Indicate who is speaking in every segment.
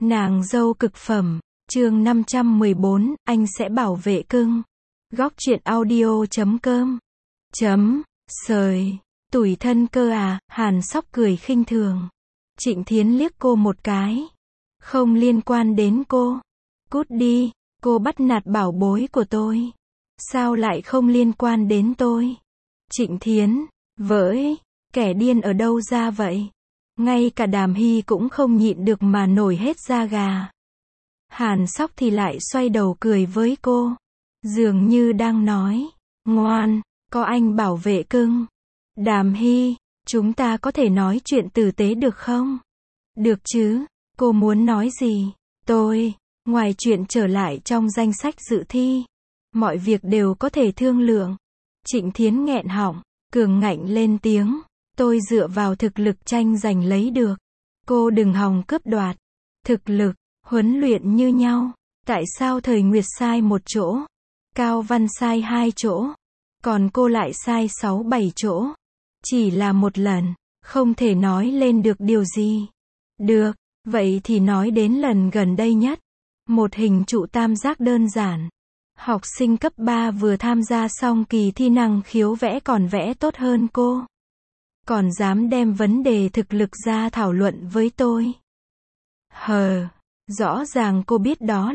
Speaker 1: Nàng dâu cực phẩm, chương 514, anh sẽ bảo vệ cưng. Góc truyện audio.com. Sời, tủi thân cơ à, Hàn Sóc cười khinh thường. Trịnh Thiến liếc cô một cái. Không liên quan đến cô. Cút đi, cô bắt nạt bảo bối của tôi. Sao lại không liên quan đến tôi? Trịnh Thiến, với, kẻ điên ở đâu ra vậy? Ngay cả Đàm Hy cũng không nhịn được mà nổi hết da gà. Hàn Sóc thì lại xoay đầu cười với cô. Dường như đang nói, ngoan, có anh bảo vệ cưng. Đàm Hy, chúng ta có thể nói chuyện tử tế được không? Được chứ, cô muốn nói gì? Ngoài chuyện trở lại trong danh sách dự thi, mọi việc đều có thể thương lượng. Trịnh Thiến nghẹn họng, cường ngạnh lên tiếng. Tôi dựa vào thực lực tranh giành lấy được. Cô đừng hòng cướp đoạt. Thực lực, huấn luyện như nhau. Tại sao Thời Nguyệt sai một chỗ? Cao Văn sai 2 chỗ. Còn cô lại sai 6-7 chỗ. Chỉ là một lần, không thể nói lên được điều gì. Được, vậy thì nói đến lần gần đây nhất. Một hình trụ tam giác đơn giản. Học sinh cấp 3 vừa tham gia xong kỳ thi năng khiếu vẽ còn vẽ tốt hơn cô. Còn dám đem vấn đề thực lực ra thảo luận với tôi. Rõ ràng cô biết đó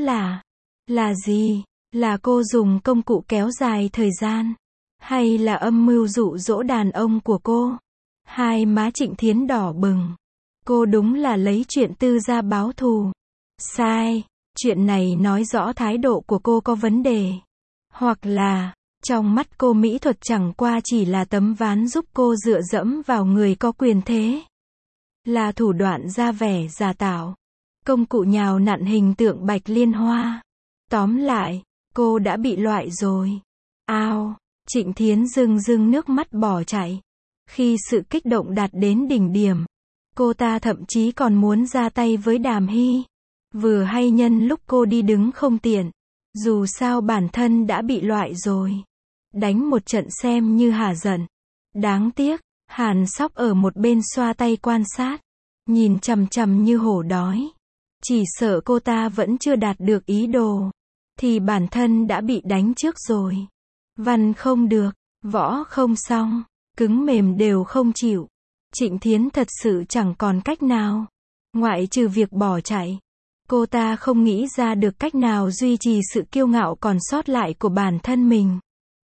Speaker 1: là gì? Là cô dùng công cụ kéo dài thời gian? Hay là âm mưu dụ dỗ đàn ông của cô? Hai má Trịnh Thiến đỏ bừng. Cô đúng là lấy chuyện tư ra báo thù. Sai, chuyện này nói rõ thái độ của cô có vấn đề. Hoặc là, trong mắt cô mỹ thuật chẳng qua chỉ là tấm ván giúp cô dựa dẫm vào người có quyền thế. Là thủ đoạn ra vẻ giả tạo. Công cụ nhào nặn hình tượng Bạch Liên Hoa. Tóm lại, cô đã bị loại rồi. Ao, Trịnh Thiến rưng nước mắt bỏ chảy. Khi sự kích động đạt đến đỉnh điểm, cô ta thậm chí còn muốn ra tay với Đàm Hy. Vừa hay nhân lúc cô đi đứng không tiện. Dù sao bản thân đã bị loại rồi. Đánh một trận xem như hả giận. Đáng tiếc, Hàn Sóc ở một bên xoa tay quan sát. Nhìn chằm chằm như hổ đói. Chỉ sợ cô ta vẫn chưa đạt được ý đồ. Thì bản thân đã bị đánh trước rồi. Văn không được, võ không xong, cứng mềm đều không chịu. Trịnh Thiến thật sự chẳng còn cách nào. Ngoại trừ việc bỏ chạy. Cô ta không nghĩ ra được cách nào duy trì sự kiêu ngạo còn sót lại của bản thân mình.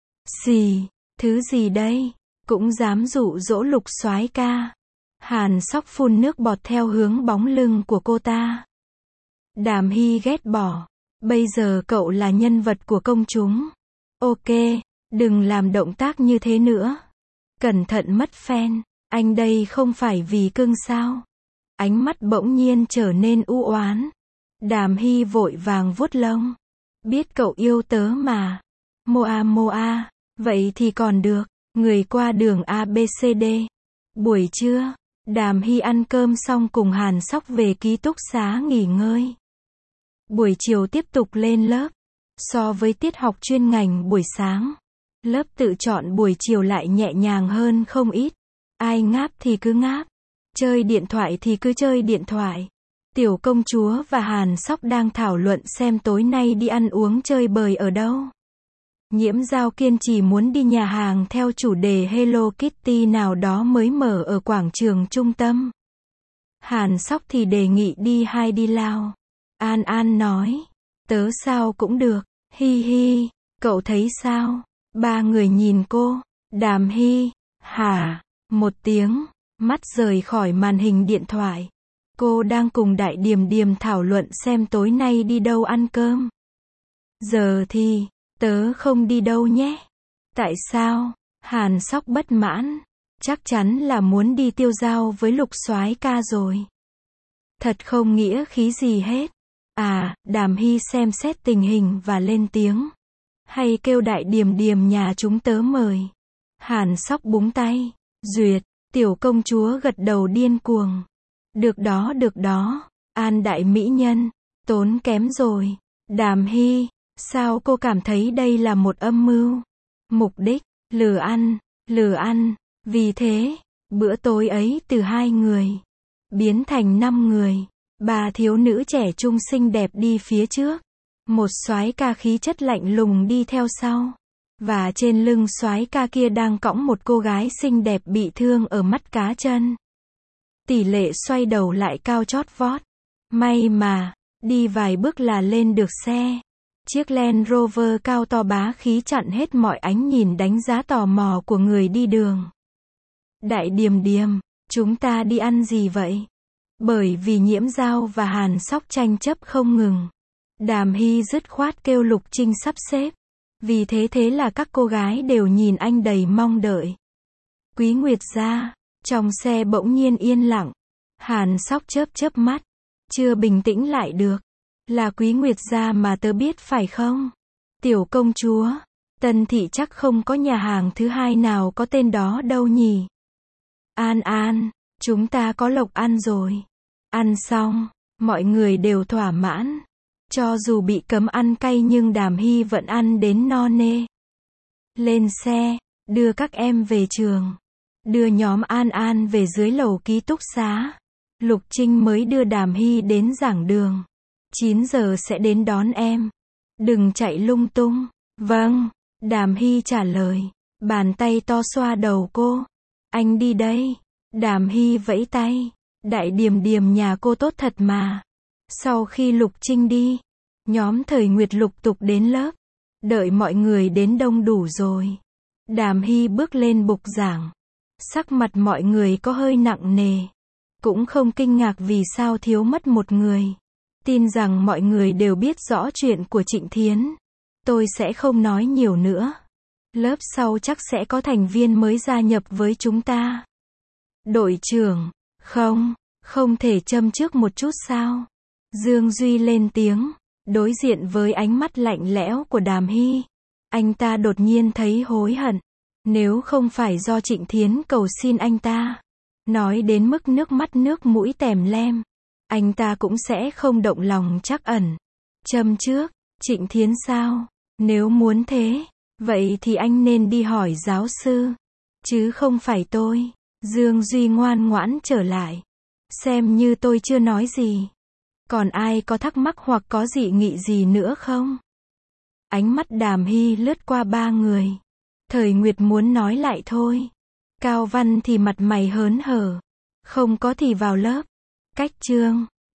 Speaker 1: Xì, thứ gì đây? Cũng dám dụ dỗ Lục soái ca. Hàn Sóc phun nước bọt theo hướng bóng lưng của cô ta. Đàm Hy ghét bỏ. Bây giờ cậu là nhân vật của công chúng. Ok, đừng làm động tác như thế nữa. Cẩn thận mất fan. Anh đây không phải vì cưng sao? Ánh mắt bỗng nhiên trở nên u oán. Đàm Hy vội vàng vuốt lông. Biết cậu yêu tớ mà. Moa, vậy thì còn được. Người qua đường ABCD. Buổi trưa, Đàm Hy ăn cơm xong cùng Hàn Sóc về ký túc xá nghỉ ngơi. Buổi chiều tiếp tục lên lớp. So với tiết học chuyên ngành buổi sáng, lớp tự chọn buổi chiều lại nhẹ nhàng hơn không ít. Ai ngáp thì cứ ngáp. Chơi điện thoại thì cứ chơi điện thoại. Tiểu công chúa và Hàn Sóc đang thảo luận xem tối nay đi ăn uống chơi bời ở đâu. Nhiễm Giao kiên trì muốn đi nhà hàng theo chủ đề Hello Kitty nào đó mới mở ở quảng trường trung tâm. Hàn Sóc thì đề nghị đi Hai Đi Lao. An nói, tớ sao cũng được, hi hi, cậu thấy sao? Ba người nhìn cô, Đàm Hy, hả, một tiếng, mắt rời khỏi màn hình điện thoại. Cô đang cùng Đại Điềm thảo luận xem tối nay đi đâu ăn cơm. Giờ thì, tớ không đi đâu nhé. Tại sao? Hàn Sóc bất mãn. Chắc chắn là muốn đi tiêu dao với Lục soái ca rồi. Thật không nghĩa khí gì hết. Đàm Hy xem xét tình hình và lên tiếng. Hay kêu Đại Điềm nhà chúng tớ mời. Hàn Sóc búng tay. Duyệt, tiểu công chúa gật đầu điên cuồng. Được đó, An đại mỹ nhân. Tốn kém rồi. Đàm Hy, sao cô cảm thấy đây là một âm mưu? Mục đích, lừa ăn. Vì thế, bữa tối ấy từ 2 người biến thành 5 người. Ba thiếu nữ trẻ trung xinh đẹp đi phía trước. Một soái ca khí chất lạnh lùng đi theo sau. Và trên lưng soái ca kia đang cõng một cô gái xinh đẹp bị thương ở mắt cá chân. Tỷ Lệ xoay đầu lại cao chót vót. May mà, đi vài bước là lên được xe. Chiếc Land Rover cao to bá khí chặn hết mọi ánh nhìn đánh giá tò mò của người đi đường. Đại Điềm Điềm, chúng ta đi ăn gì vậy? Bởi vì Nhiễm Dao và Hàn Sóc tranh chấp không ngừng. Đàm Hy dứt khoát kêu Lục Trinh sắp xếp. Vì thế là các cô gái đều nhìn anh đầy mong đợi. Quý Nguyệt gia, trong xe bỗng nhiên yên lặng. Hàn Sóc chớp chớp mắt, chưa bình tĩnh lại được. Là Quý Nguyệt gia mà tớ biết phải không? Tiểu công chúa, Tân Thị chắc không có nhà hàng thứ hai nào có tên đó đâu nhỉ? An An, chúng ta có lộc ăn rồi. Ăn xong, mọi người đều thỏa mãn. Cho dù bị cấm ăn cay nhưng Đàm Hy vẫn ăn đến no nê. Lên xe, đưa các em về trường. Đưa nhóm An An về dưới lầu ký túc xá. Lục Trinh mới đưa Đàm Hy đến giảng đường. 9 giờ sẽ đến đón em. Đừng chạy lung tung. Vâng, Đàm Hy trả lời. Bàn tay to xoa đầu cô. Anh đi đây. Đàm Hy vẫy tay. Đại Điềm Điềm nhà cô tốt thật mà. Sau khi Lục Trinh đi, nhóm Thời Nguyệt lục tục đến lớp. Đợi mọi người đến đông đủ rồi. Đàm Hy bước lên bục giảng. Sắc mặt mọi người có hơi nặng nề. Cũng không kinh ngạc vì sao thiếu mất một người. Tin rằng mọi người đều biết rõ chuyện của Trịnh Thiến. Tôi sẽ không nói nhiều nữa. Lớp sau chắc sẽ có thành viên mới gia nhập với chúng ta. Đội trưởng, không thể châm trước một chút sao? Dương Duy lên tiếng, đối diện với ánh mắt lạnh lẽo của Đàm Hy. Anh ta đột nhiên thấy hối hận. Nếu không phải do Trịnh Thiến cầu xin anh ta, nói đến mức nước mắt nước mũi tèm lem, anh ta cũng sẽ không động lòng trắc ẩn. Châm trước, Trịnh Thiến sao? Nếu muốn thế, vậy thì anh nên đi hỏi giáo sư, chứ không phải tôi. Dương Duy ngoan ngoãn trở lại. Xem như tôi chưa nói gì. Còn ai có thắc mắc hoặc có dị nghị gì nữa không? Ánh mắt Đàm Hy lướt qua ba người. Thời Nguyệt muốn nói lại thôi. Cao Văn thì mặt mày hớn hở. Không có thì vào lớp. Cách chương